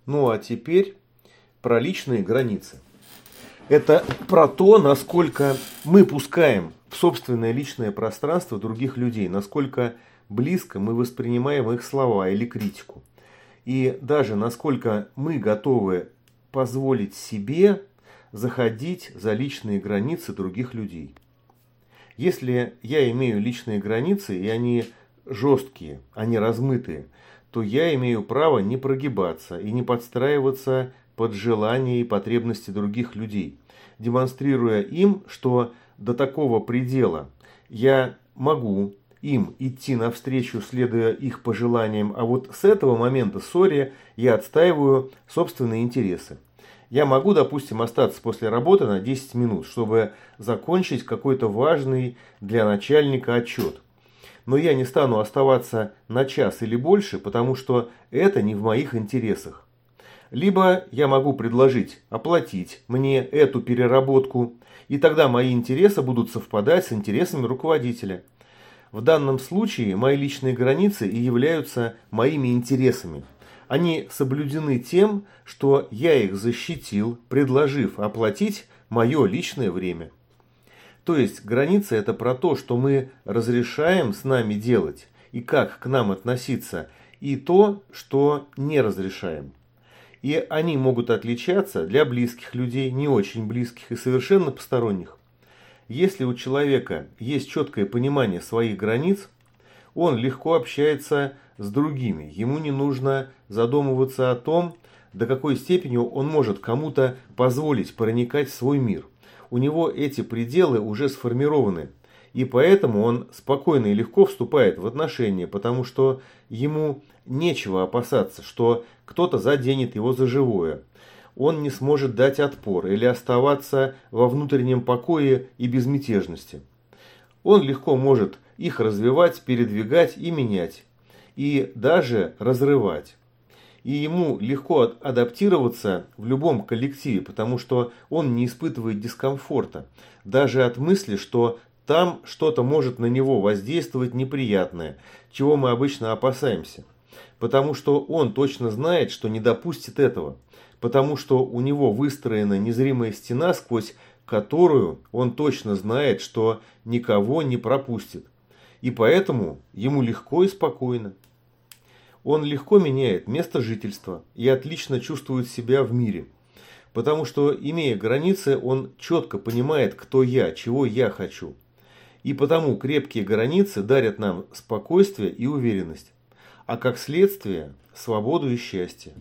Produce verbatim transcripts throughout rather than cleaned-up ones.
Ну а теперь про личные границы. Это про то, насколько мы пускаем в собственное личное пространство других людей, насколько близко мы воспринимаем их слова или критику. И даже насколько мы готовы позволить себе заходить за личные границы других людей. Если я имею личные границы, и они жесткие, они размытые, то я имею право не прогибаться и не подстраиваться под желания и потребности других людей, демонстрируя им, что до такого предела я могу им идти навстречу, следуя их пожеланиям, а вот с этого момента, ссоре, я отстаиваю собственные интересы. Я могу, допустим, остаться после работы на десять минут, чтобы закончить какой-то важный для начальника отчет. Но я не стану оставаться на час или больше, потому что это не в моих интересах. Либо я могу предложить оплатить мне эту переработку, и тогда мои интересы будут совпадать с интересами руководителя. В данном случае мои личные границы и являются моими интересами. Они соблюдены тем, что я их защитил, предложив оплатить мое личное время. То есть границы – это про то, что мы разрешаем с нами делать и как к нам относиться, и то, что не разрешаем. И они могут отличаться для близких людей, не очень близких и совершенно посторонних. Если у человека есть четкое понимание своих границ, он легко общается с другими. Ему не нужно задумываться о том, до какой степени он может кому-то позволить проникать в свой мир. У него эти пределы уже сформированы, и поэтому он спокойно и легко вступает в отношения, потому что ему нечего опасаться, что кто-то заденет его за живое. Он не сможет дать отпор или оставаться во внутреннем покое и безмятежности. Он легко может их развивать, передвигать и менять, и даже разрывать. И ему легко адаптироваться в любом коллективе, потому что он не испытывает дискомфорта, даже от мысли, что там что-то может на него воздействовать неприятное, чего мы обычно опасаемся. Потому что он точно знает, что не допустит этого. Потому что у него выстроена незримая стена, сквозь которую он точно знает, что никого не пропустит. И поэтому ему легко и спокойно. Он легко меняет место жительства и отлично чувствует себя в мире. Потому что, имея границы, он четко понимает, кто я, чего я хочу. И потому крепкие границы дарят нам спокойствие и уверенность. А как следствие – свободу и счастье.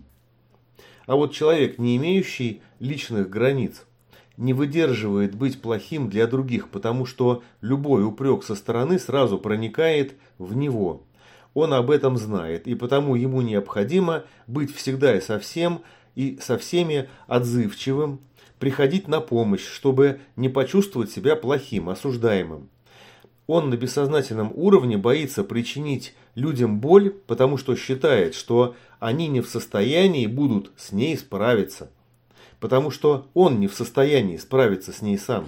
А вот человек, не имеющий личных границ, не выдерживает быть плохим для других, потому что любой упрек со стороны сразу проникает в него. Он об этом знает, и потому ему необходимо быть всегда и со всем, и со всеми отзывчивым, приходить на помощь, чтобы не почувствовать себя плохим, осуждаемым. Он на бессознательном уровне боится причинить людям боль, потому что считает, что они не в состоянии будут с ней справиться. Потому что он не в состоянии справиться с ней сам.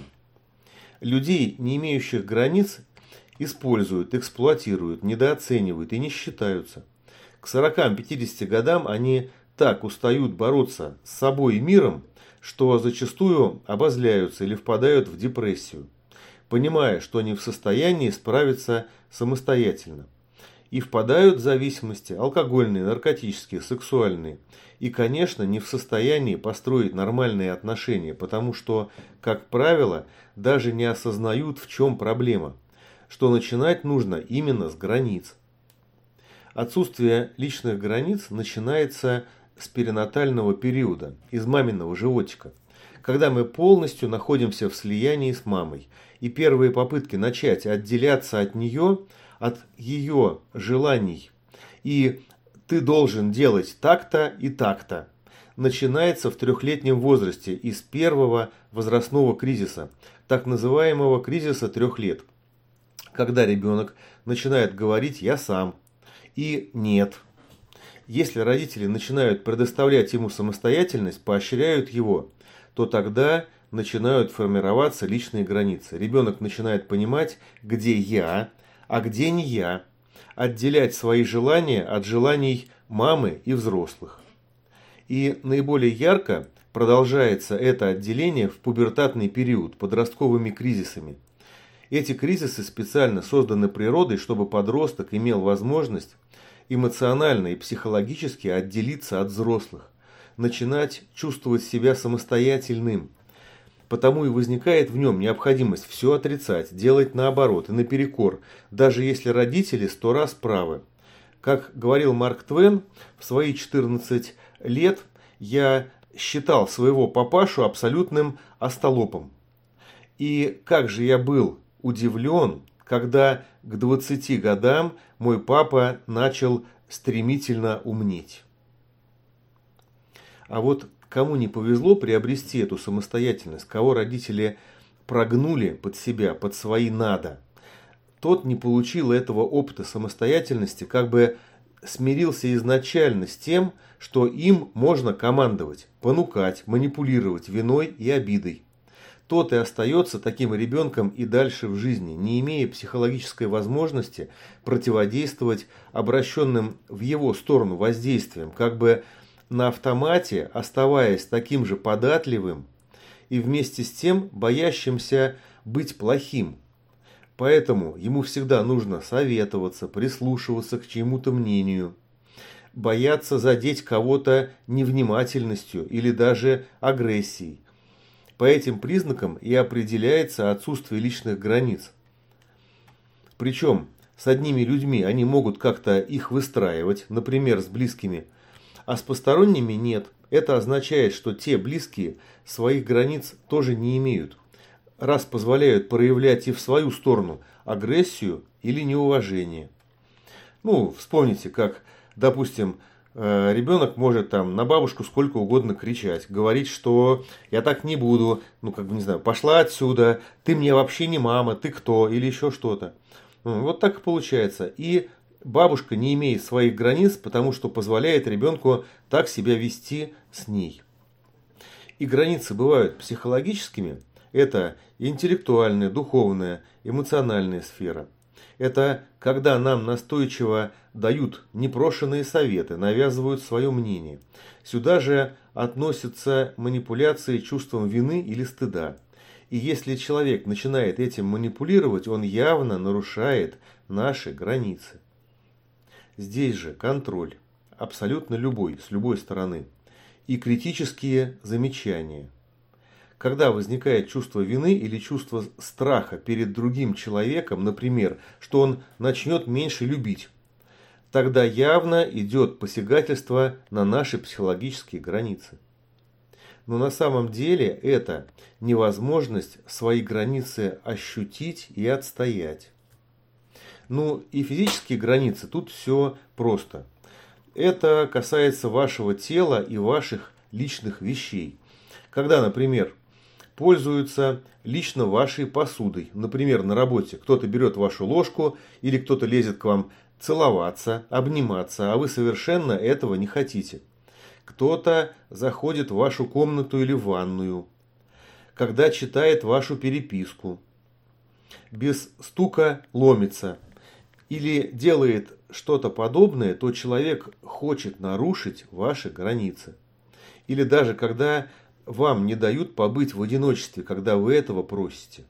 Людей, не имеющих границ, используют, эксплуатируют, недооценивают и не считаются. К сорокам-пятидесяти годам они так устают бороться с собой и миром, что зачастую обозляются или впадают в депрессию, понимая, что не в состоянии справиться самостоятельно. И впадают в зависимости алкогольные, наркотические, сексуальные. И, конечно, не в состоянии построить нормальные отношения, потому что, как правило, даже не осознают, в чем проблема. Что начинать нужно именно с границ. Отсутствие личных границ начинается с перинатального периода, из маминого животика, когда мы полностью находимся в слиянии с мамой, и первые попытки начать отделяться от нее, от ее желаний, и ты должен делать так-то и так-то, начинается в трехлетнем возрасте из первого возрастного кризиса, так называемого кризиса трех лет, когда ребенок начинает говорить «я сам» и «нет». Если родители начинают предоставлять ему самостоятельность, поощряют его, то тогда начинают формироваться личные границы. Ребенок начинает понимать, где я, а где не я, отделять свои желания от желаний мамы и взрослых. И наиболее ярко продолжается это отделение в пубертатный период, подростковыми кризисами. Эти кризисы специально созданы природой, чтобы подросток имел возможность эмоционально и психологически отделиться от взрослых, начинать чувствовать себя самостоятельным. Потому и возникает в нем необходимость все отрицать, делать наоборот и наперекор, даже если родители сто раз правы. Как говорил Марк Твен, в свои четырнадцать лет я считал своего папашу абсолютным остолопом. И как же я был удивлен, когда к двадцати годам мой папа начал стремительно умнеть. А вот кому не повезло приобрести эту самостоятельность, кого родители прогнули под себя, под свои надо, тот не получил этого опыта самостоятельности, как бы смирился изначально с тем, что им можно командовать, понукать, манипулировать виной и обидой. Тот и остается таким ребенком и дальше в жизни, не имея психологической возможности противодействовать обращенным в его сторону воздействиям, как бы на автомате оставаясь таким же податливым и вместе с тем боящимся быть плохим. Поэтому ему всегда нужно советоваться, прислушиваться к чьему-то мнению, бояться задеть кого-то невнимательностью или даже агрессией. По этим признакам и определяется отсутствие личных границ. Причем с одними людьми они могут как-то их выстраивать, например, с близкими, а с посторонними нет. Это означает, что те близкие своих границ тоже не имеют, раз позволяют проявлять и в свою сторону агрессию или неуважение. Ну, вспомните, как, допустим, ребенок может там на бабушку сколько угодно кричать, говорить, что я так не буду, ну, как бы, не знаю, пошла отсюда, ты мне вообще не мама, ты кто, или еще что-то. Вот так и получается. И бабушка не имеет своих границ, потому что позволяет ребенку так себя вести с ней. И границы бывают психологическими. Это интеллектуальная, духовная, эмоциональная сфера. Это когда нам настойчиво дают непрошенные советы, навязывают свое мнение. Сюда же относятся манипуляции чувством вины или стыда. И если человек начинает этим манипулировать, он явно нарушает наши границы. Здесь же контроль, абсолютно любой, с любой стороны. И критические замечания. Когда возникает чувство вины или чувство страха перед другим человеком, например, что он начнет меньше любить, тогда явно идет посягательство на наши психологические границы. Но на самом деле это невозможность свои границы ощутить и отстоять. Ну и физические границы, тут все просто. Это касается вашего тела и ваших личных вещей. Когда, например, пользуются лично вашей посудой. Например, на работе кто-то берет вашу ложку или кто-то лезет к вам целоваться, обниматься, а вы совершенно этого не хотите. Кто-то заходит в вашу комнату или ванную, когда читает вашу переписку, без стука ломится или делает что-то подобное, то человек хочет нарушить ваши границы. Или даже когда вам не дают побыть в одиночестве, когда вы этого просите.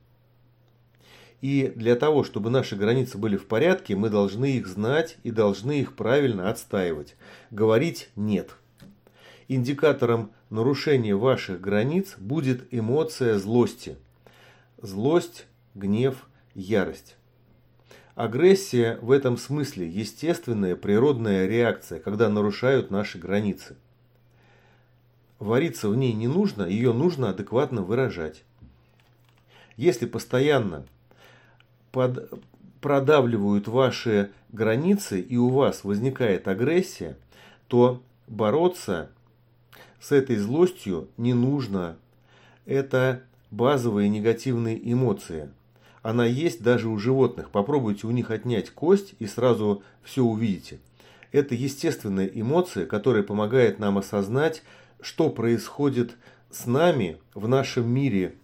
И для того, чтобы наши границы были в порядке, мы должны их знать и должны их правильно отстаивать. Говорить «нет». Индикатором нарушения ваших границ будет эмоция злости. Злость, гнев, ярость. Агрессия в этом смысле естественная природная реакция, когда нарушают наши границы. Вариться в ней не нужно, ее нужно адекватно выражать. Если постоянно под, продавливают ваши границы и у вас возникает агрессия, то бороться с этой злостью не нужно. Это базовые негативные эмоции. Она есть даже у животных. Попробуйте у них отнять кость и сразу все увидите. Это естественная эмоция, которая помогает нам осознать, что происходит с нами в нашем мире.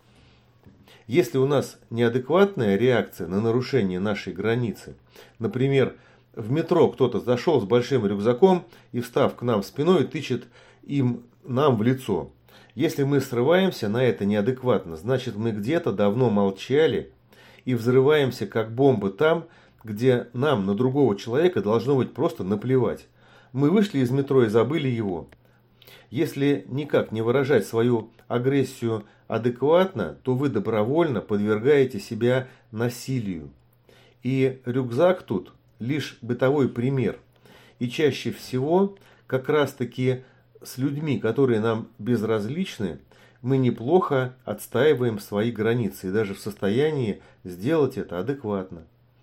Если у нас неадекватная реакция на нарушение нашей границы, например, в метро кто-то зашел с большим рюкзаком и, встав к нам спиной, тычет им нам в лицо. Если мы срываемся на это неадекватно, значит мы где-то давно молчали и взрываемся как бомбы там, где нам на другого человека должно быть просто наплевать. Мы вышли из метро и забыли его. Если никак не выражать свою агрессию адекватно, то вы добровольно подвергаете себя насилию. И рюкзак тут лишь бытовой пример. И чаще всего как раз таки с людьми, которые нам безразличны, мы неплохо отстаиваем свои границы и даже в состоянии сделать это адекватно.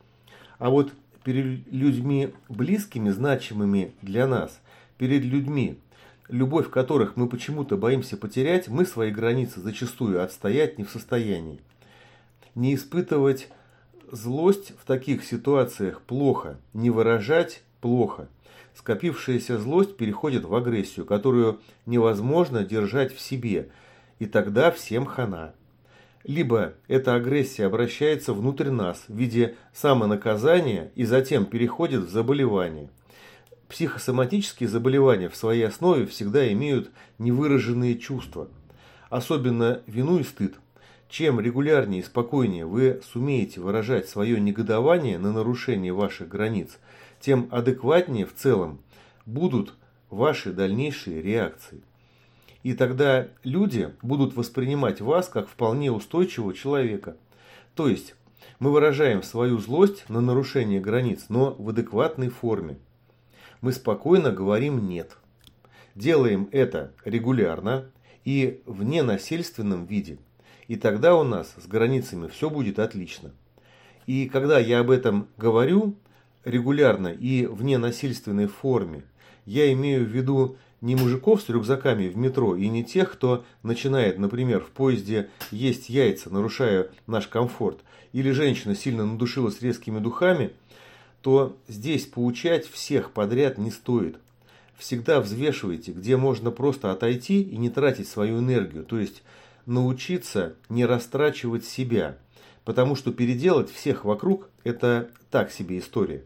А вот перед людьми близкими, значимыми для нас, перед людьми, любовь которых мы почему-то боимся потерять, мы свои границы зачастую отстоять не в состоянии. Не испытывать злость в таких ситуациях плохо, не выражать плохо. Скопившаяся злость переходит в агрессию, которую невозможно держать в себе, и тогда всем хана. Либо эта агрессия обращается внутрь нас в виде самонаказания и затем переходит в заболевание. Психосоматические заболевания в своей основе всегда имеют невыраженные чувства, особенно вину и стыд. Чем регулярнее и спокойнее вы сумеете выражать свое негодование на нарушение ваших границ, тем адекватнее в целом будут ваши дальнейшие реакции. И тогда люди будут воспринимать вас как вполне устойчивого человека. То есть мы выражаем свою злость на нарушение границ, но в адекватной форме. Мы спокойно говорим «нет». Делаем это регулярно и в ненасильственном виде. И тогда у нас с границами все будет отлично. И когда я об этом говорю регулярно и в ненасильственной форме, я имею в виду не мужиков с рюкзаками в метро и не тех, кто начинает, например, в поезде есть яйца, нарушая наш комфорт, или женщина сильно надушилась резкими духами, то здесь поучать всех подряд не стоит. Всегда взвешивайте, где можно просто отойти и не тратить свою энергию, то есть научиться не растрачивать себя, потому что переделать всех вокруг – это так себе история.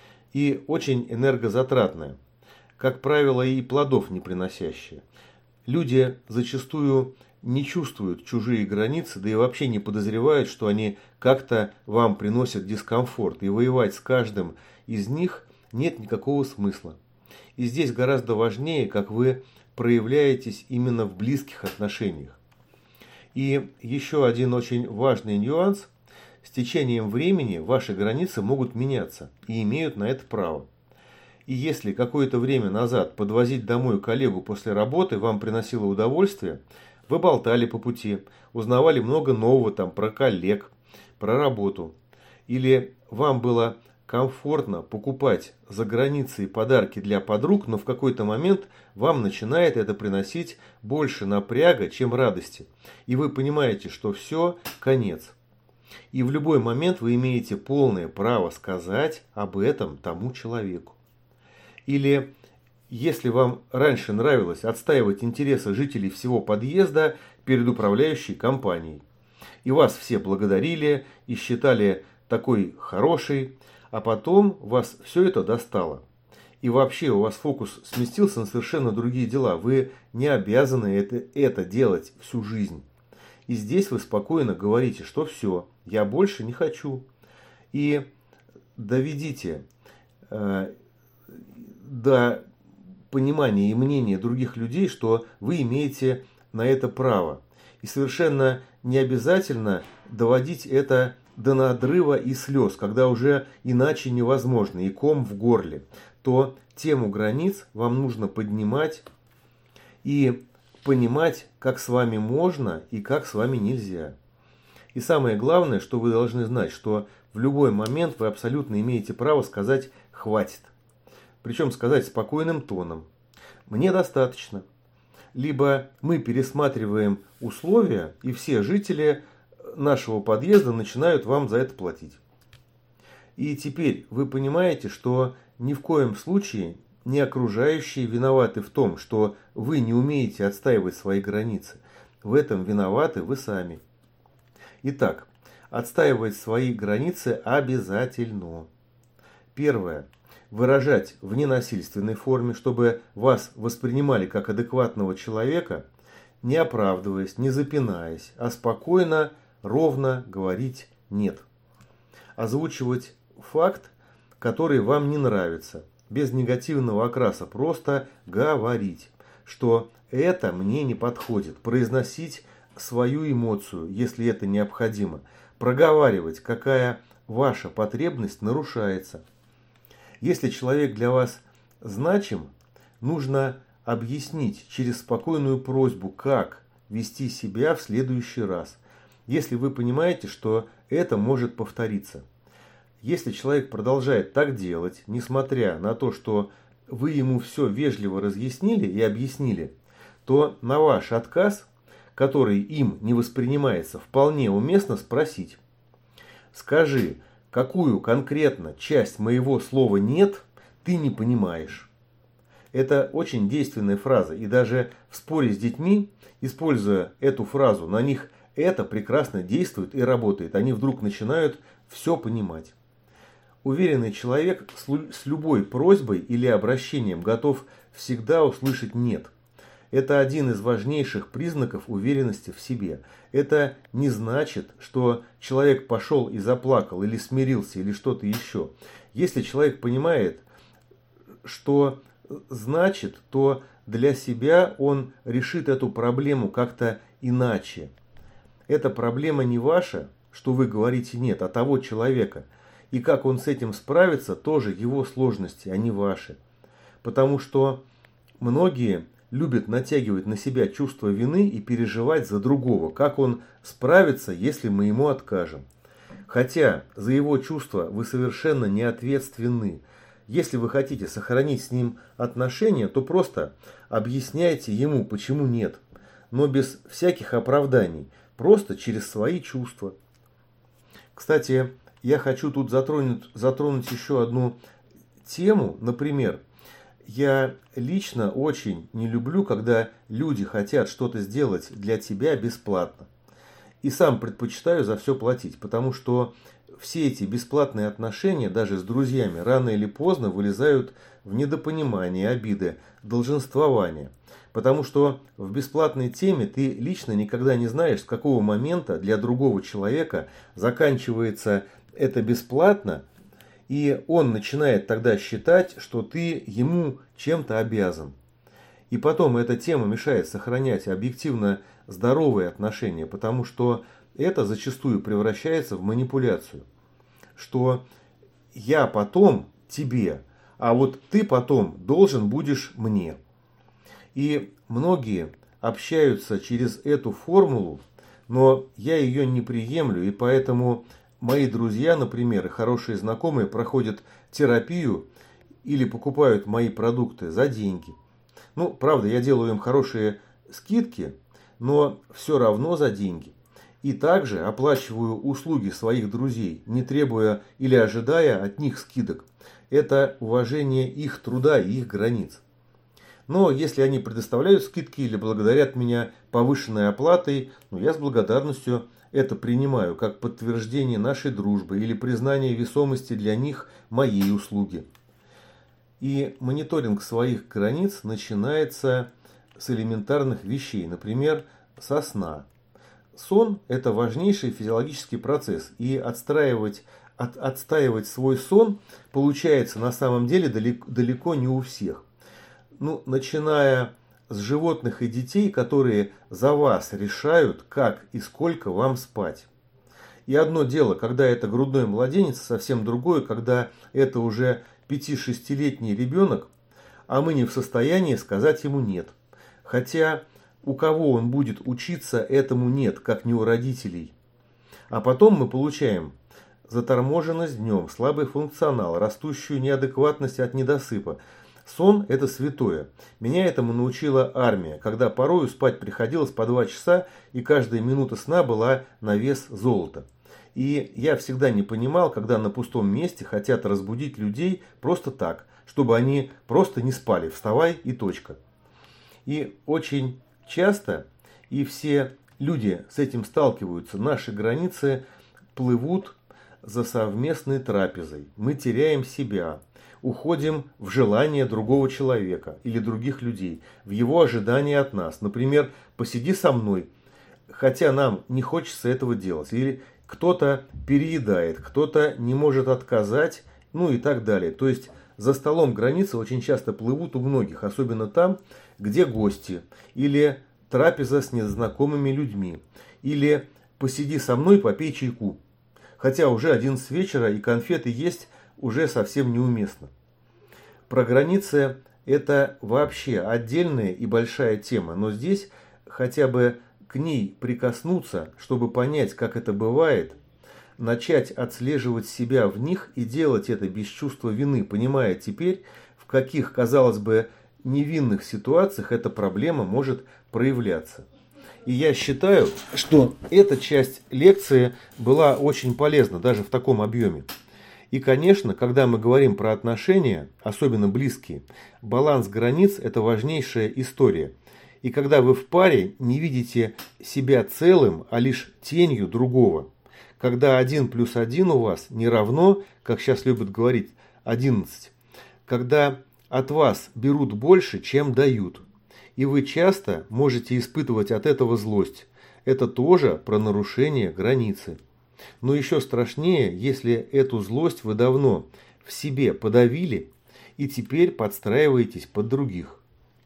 И очень энергозатратная, как правило, и плодов не приносящая. Люди зачастую не чувствуют чужие границы, да и вообще не подозревают, что они как-то вам приносят дискомфорт, и воевать с каждым из них нет никакого смысла. И здесь гораздо важнее, как вы проявляетесь именно в близких отношениях. И еще один очень важный нюанс. С течением времени ваши границы могут меняться и имеют на это право. И если какое-то время назад подвозить домой коллегу после работы вам приносило удовольствие, вы болтали по пути, узнавали много нового там про коллег, про работу. Или вам было комфортно покупать за границей подарки для подруг, но в какой-то момент вам начинает это приносить больше напряга, чем радости. И вы понимаете, что все, конец. И в любой момент вы имеете полное право сказать об этом тому человеку. Или если вам раньше нравилось отстаивать интересы жителей всего подъезда перед управляющей компанией, и вас все благодарили и считали такой хорошей, а потом вас все это достало. И вообще у вас фокус сместился на совершенно другие дела. Вы не обязаны это, это делать всю жизнь. И здесь вы спокойно говорите, что все, я больше не хочу. И доведите э, до понимания и мнения других людей, что вы имеете на это право. И совершенно не обязательно доводить это до надрыва и слез, когда уже иначе невозможно, и ком в горле, то тему границ вам нужно поднимать и понимать, как с вами можно и как с вами нельзя. И самое главное, что вы должны знать, что в любой момент вы абсолютно имеете право сказать «хватит». Причем сказать спокойным тоном «мне достаточно». Либо мы пересматриваем условия, и все жители нашего подъезда начинают вам за это платить. И теперь вы понимаете, что ни в коем случае не окружающие виноваты в том, что вы не умеете отстаивать свои границы. В этом виноваты вы сами. Итак, отстаивать свои границы обязательно. Первое. выражать в ненасильственной форме, чтобы вас воспринимали как адекватного человека, не оправдываясь, не запинаясь, а спокойно, ровно говорить «нет». Озвучивать факт, который вам не нравится, без негативного окраса, просто говорить, что это мне не подходит, произносить свою эмоцию, если это необходимо, проговаривать, какая ваша потребность нарушается. Если человек для вас значим, нужно объяснить через спокойную просьбу, как вести себя в следующий раз, если вы понимаете, что это может повториться. Если человек продолжает так делать, несмотря на то, что вы ему все вежливо разъяснили и объяснили, то на ваш отказ, который им не воспринимается, вполне уместно спросить: скажи, какую конкретно часть моего слова «нет» ты не понимаешь? Это очень действенная фраза, и даже в споре с детьми, используя эту фразу, на них это прекрасно действует и работает. Они вдруг начинают все понимать. Уверенный человек с любой просьбой или обращением готов всегда услышать «нет». Это один из важнейших признаков уверенности в себе. Это не значит, что человек пошел и заплакал, или смирился, или что-то еще. Если человек понимает, что значит, то для себя он решит эту проблему как-то иначе. Эта проблема не ваша, что вы говорите «нет», а того человека. И как он с этим справится, тоже его сложности, а не ваши. Потому что многие любят натягивать на себя чувство вины и переживать за другого, как он справится, если мы ему откажем. Хотя за его чувства вы совершенно не ответственны. Если вы хотите сохранить с ним отношения, то просто объясняйте ему, почему нет, но без всяких оправданий, просто через свои чувства. Кстати, я хочу тут затронуть, затронуть еще одну тему. Например, я лично очень не люблю, когда люди хотят что-то сделать для тебя бесплатно. И сам предпочитаю за все платить, потому что все эти бесплатные отношения, даже с друзьями, рано или поздно вылезают в недопонимание, обиды, долженствование. Потому что в бесплатной теме ты лично никогда не знаешь, с какого момента для другого человека заканчивается это бесплатно, и он начинает тогда считать, что ты ему чем-то обязан. И потом эта тема мешает сохранять объективно здоровые отношения, потому что это зачастую превращается в манипуляцию. Что я потом тебе, а вот ты потом должен будешь мне. И многие общаются через эту формулу, но я ее не приемлю, и поэтому мои друзья, например, и хорошие знакомые проходят терапию или покупают мои продукты за деньги. Ну, правда, я делаю им хорошие скидки, но все равно за деньги. И также оплачиваю услуги своих друзей, не требуя или ожидая от них скидок. Это уважение их труда и их границ. Но если они предоставляют скидки или благодарят меня повышенной оплатой, ну, я с благодарностью это принимаю как подтверждение нашей дружбы или признание весомости для них моей услуги. И мониторинг своих границ начинается с элементарных вещей, например, со сна. Сон – это важнейший физиологический процесс, и отстраивать, от, отстаивать свой сон получается на самом деле далеко, далеко не у всех. Ну, начиная с животных и детей, которые за вас решают, как и сколько вам спать. И одно дело, когда это грудной младенец, совсем другое, когда это уже пяти-шестилетний ребенок, а мы не в состоянии сказать ему «нет». Хотя у кого он будет учиться, этому нет, как не у родителей. А потом мы получаем заторможенность днем, слабый функционал, растущую неадекватность от недосыпа. Сон – это святое. Меня этому научила армия, когда порою спать приходилось по два часа, и каждая минута сна была на вес золота. И я всегда не понимал, когда на пустом месте хотят разбудить людей просто так, чтобы они просто не спали, вставай и точка. И очень часто, и все люди с этим сталкиваются, наши границы плывут за совместной трапезой. Мы теряем себя. уходим в желание другого человека или других людей, в его ожидания от нас. Например, посиди со мной, хотя нам не хочется этого делать. Или кто-то переедает, кто-то не может отказать, ну и так далее. То есть за столом границы очень часто плывут у многих, особенно там, где гости, или трапеза с незнакомыми людьми, или посиди со мной, попей чайку. Хотя уже одиннадцать вечера и конфеты есть уже совсем неуместно. Про границы это вообще отдельная и большая тема, но здесь хотя бы к ней прикоснуться, чтобы понять, как это бывает, начать отслеживать себя в них и делать это без чувства вины, понимая теперь, в каких, казалось бы, невинных ситуациях эта проблема может проявляться. И я считаю, что эта часть лекции была очень полезна, даже в таком объеме. И, конечно, когда мы говорим про отношения, особенно близкие, баланс границ – это важнейшая история. И когда вы в паре не видите себя целым, а лишь тенью другого, когда один плюс один у вас не равно, как сейчас любят говорить, одиннадцать, когда от вас берут больше, чем дают, и вы часто можете испытывать от этого злость. Это тоже про нарушение границы. Но еще страшнее, если эту злость вы давно в себе подавили и теперь подстраиваетесь под других.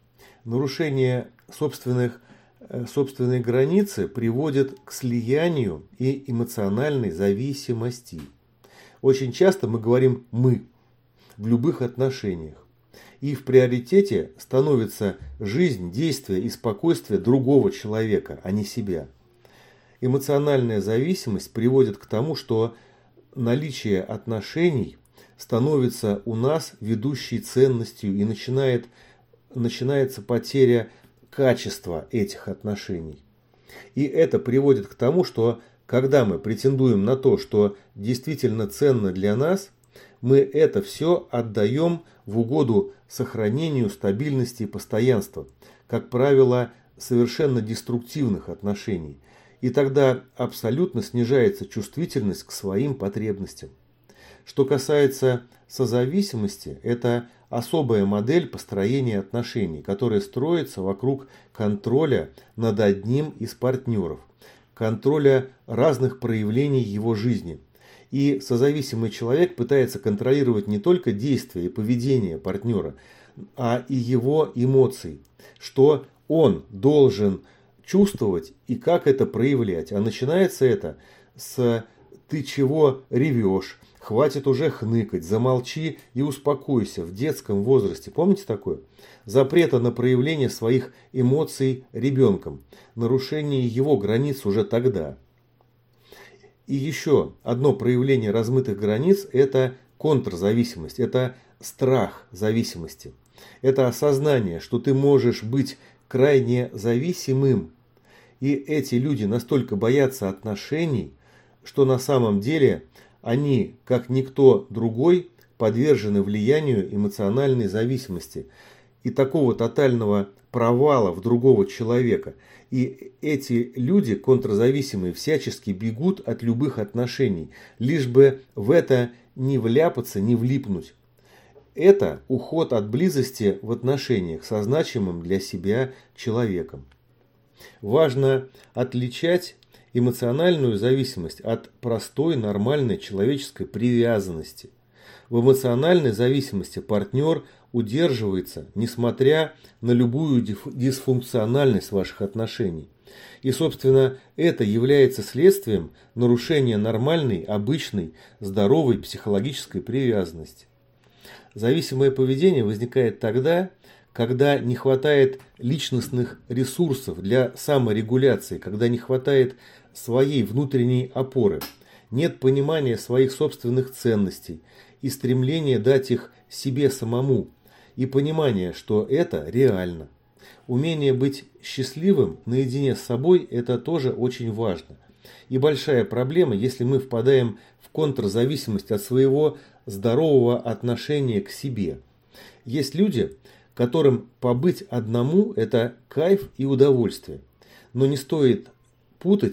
Нарушение собственных, собственной границы приводит к слиянию и эмоциональной зависимости. Очень часто мы говорим «мы» в любых отношениях. И в приоритете становится жизнь, действие и спокойствие другого человека, а не себя. Эмоциональная зависимость приводит к тому, что наличие отношений становится у нас ведущей ценностью и начинает, начинается потеря качества этих отношений. И это приводит к тому, что когда мы претендуем на то, что действительно ценно для нас, мы это все отдаем в угоду сохранению стабильности и постоянства, как правило, совершенно деструктивных отношений. И тогда абсолютно снижается чувствительность к своим потребностям. Что касается созависимости, это особая модель построения отношений, которая строится вокруг контроля над одним из партнеров, контроля разных проявлений его жизни. И созависимый человек пытается контролировать не только действия и поведение партнера, а и его эмоции, что он должен чувствовать и как это проявлять. А начинается это с «ты чего ревешь?», «хватит уже хныкать», «замолчи и успокойся» в детском возрасте. Помните такое? Запрета на проявление своих эмоций ребенком, нарушение его границ уже тогда. И еще одно проявление размытых границ – это контрзависимость, это страх зависимости. Это осознание, что ты можешь быть крайне зависимым. И эти люди настолько боятся отношений, что на самом деле они, как никто другой, подвержены влиянию эмоциональной зависимости и такого тотального провала в другого человека. И эти люди, контрзависимые, всячески бегут от любых отношений, лишь бы в это не вляпаться, не влипнуть. Это уход от близости в отношениях со значимым для себя человеком. Важно отличать эмоциональную зависимость от простой нормальной человеческой привязанности. В эмоциональной зависимости партнер удерживается, несмотря на любую дисфункциональность ваших отношений. И, собственно, это является следствием нарушения нормальной, обычной, здоровой психологической привязанности. Зависимое поведение возникает тогда, когда не хватает личностных ресурсов для саморегуляции, когда не хватает своей внутренней опоры, нет понимания своих собственных ценностей и стремления дать их себе самому, и понимания, что это реально. Умение быть счастливым наедине с собой – это тоже очень важно. И большая проблема, если мы впадаем в контрзависимость от своего здорового отношения к себе. Есть люди, которым побыть одному – это кайф и удовольствие. Но не стоит путать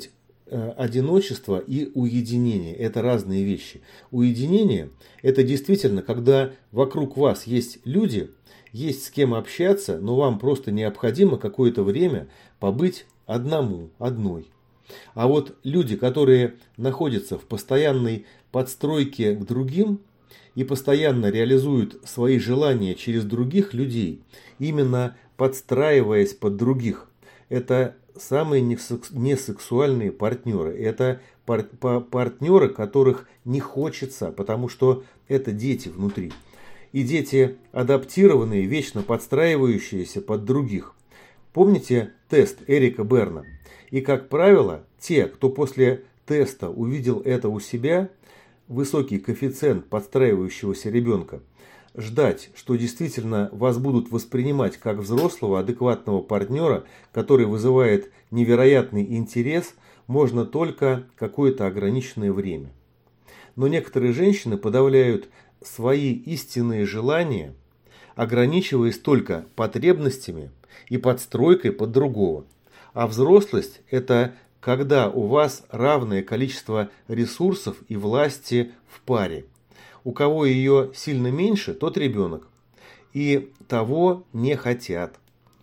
одиночество и уединение – это разные вещи. Уединение – это действительно, когда вокруг вас есть люди, есть с кем общаться, но вам просто необходимо какое-то время побыть одному, одной. А вот люди, которые находятся в постоянной подстройке к другим и постоянно реализуют свои желания через других людей, именно подстраиваясь под других, это самые несексуальные партнеры. Это пар партнеры, которых не хочется, потому что это дети внутри. И дети адаптированные, вечно подстраивающиеся под других. Помните тест Эрика Берна? И, как правило, те, кто после теста увидел это у себя, высокий коэффициент подстраивающегося ребенка, ждать, что действительно вас будут воспринимать как взрослого, адекватного партнера, который вызывает невероятный интерес, можно только какое-то ограниченное время. Но некоторые женщины подавляют свои истинные желания, ограничиваясь только потребностями и подстройкой под другого. А взрослость – это когда у вас равное количество ресурсов и власти в паре. У кого ее сильно меньше, тот ребенок. И того не хотят.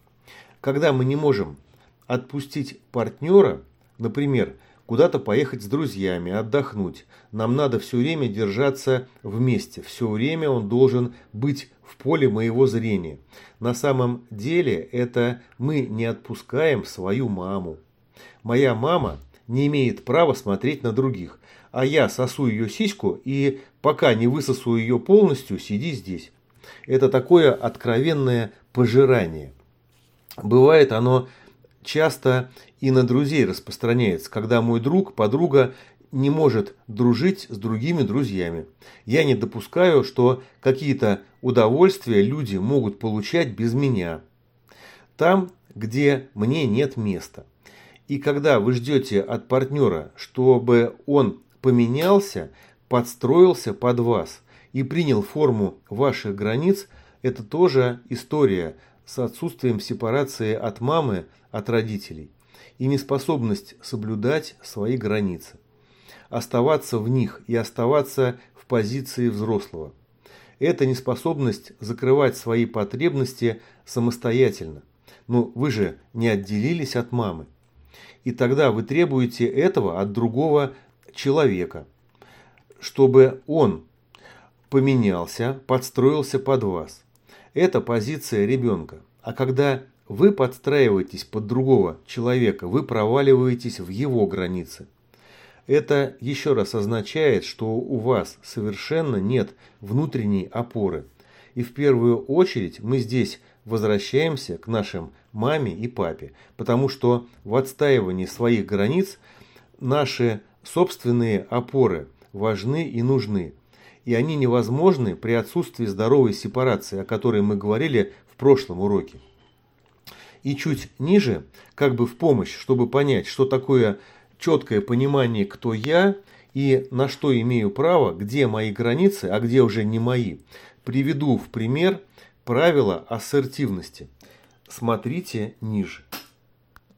Когда мы не можем отпустить партнера, например, куда-то поехать с друзьями, отдохнуть, нам надо все время держаться вместе, все время он должен быть в поле моего зрения. На самом деле это мы не отпускаем свою маму. Моя мама не имеет права смотреть на других, а я сосу ее сиську и пока не высосу ее полностью, сиди здесь. Это такое откровенное пожирание. Бывает оно часто и на друзей распространяется, когда мой друг, подруга не может дружить с другими друзьями. Я не допускаю, что какие-то удовольствия люди могут получать без меня. Там, где мне нет места. И когда вы ждете от партнера, чтобы он поменялся, подстроился под вас и принял форму ваших границ, это тоже история с отсутствием сепарации от мамы, от родителей и неспособность соблюдать свои границы, оставаться в них и оставаться в позиции взрослого. Это неспособность закрывать свои потребности самостоятельно. Но вы же не отделились от мамы. И тогда вы требуете этого от другого человека, чтобы он поменялся, подстроился под вас. Это позиция ребенка. А когда вы подстраиваетесь под другого человека, вы проваливаетесь в его границы. Это еще раз означает, что у вас совершенно нет внутренней опоры. И в первую очередь мы здесь возвращаемся к нашим маме и папе, потому что в отстаивании своих границ наши собственные опоры важны и нужны. И они невозможны при отсутствии здоровой сепарации, о которой мы говорили в прошлом уроке. И чуть ниже, как бы в помощь, чтобы понять, что такое четкое понимание, кто я и на что имею право, где мои границы, а где уже не мои, приведу в пример правила ассертивности. Смотрите ниже.